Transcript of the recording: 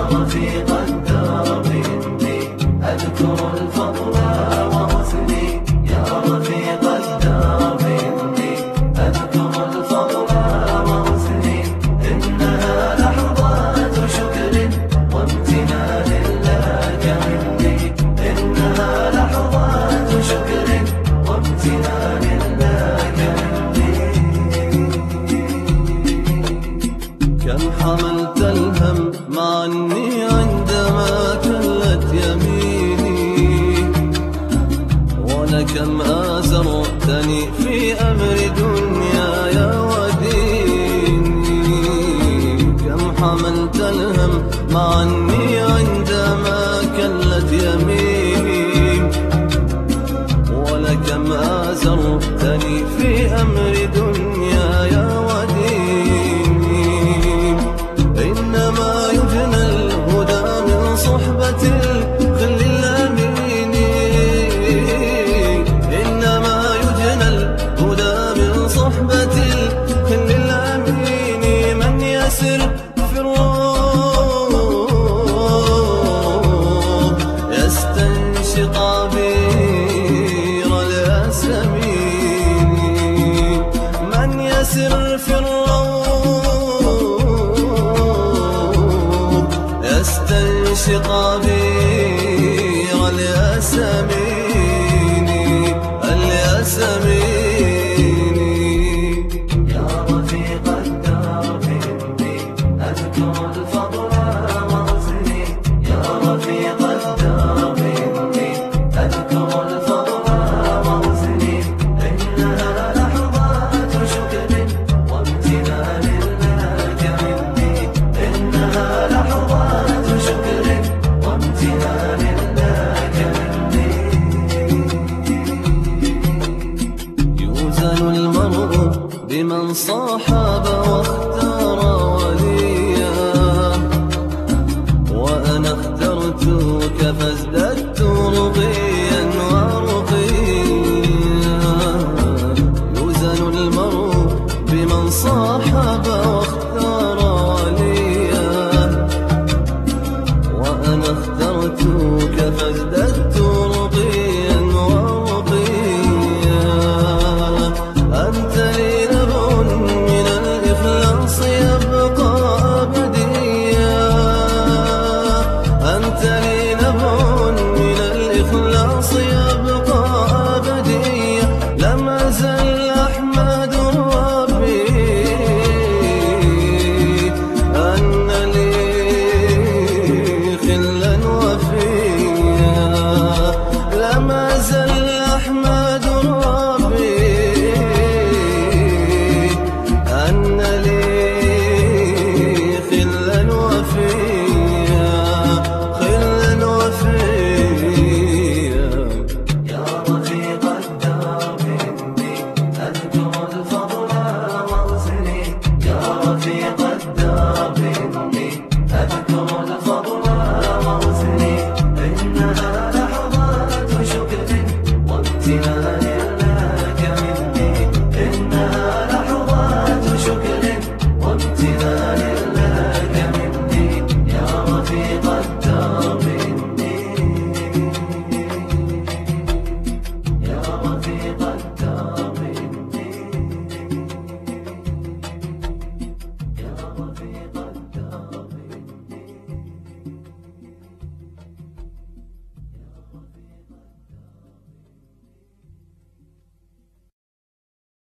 رفيق الدرب إني أذكر الفضل وحسني، يا رفيق الدرب إني أذكر الفضل وحسني، إنها لحظات شكر وامتنان لك مني، إنها لحظات شكر وامتنان لك مني. كم حملت الهم عني عندما كلت يميني، ولكم آزرتني في أمر دنياي وديني. كم حملت الهم عني عندما كلت يميني، ولكم آزرتني في أمر دنياي وديني. إنما يجنى الهدى من صحبة الخل الأمين، إنما يجنى الهدى من صحبة الخل الأمين. من يسر في الروح يستنشق عبير الياسمين، من يسر في الروح يستنشق عبير الياسمين، الياسمين. يا رفيق الدرب إني أذكر الفضل وحسني، يا رفيق الدرب إني أذكر الفضل وحسني، إنها لحظات شكر وامتنان لك مني، إنها لحظات شكر وامتنان لك مني. يوزن المرء بمن صاحب واختار وليا، وأنا اخترتك فازددت رقيا ورقيا. يوزن المرء بمن صاحب واختار وليا، وأنا اخترتك فازددت رقيا ورقيا. أنت لي نبع من الإخلاص يبقى أبديا، أنت لي نبع من الإخلاص يبقى أبديا. لم أزل أحمد ربي أن لي خلا وفيا، لم أزل أحمد ربي أن لي خلا وفيا، خلا وفيا. يا رفيق الدرب إني أذكر الفضل وحسني، يا رفيق الدرب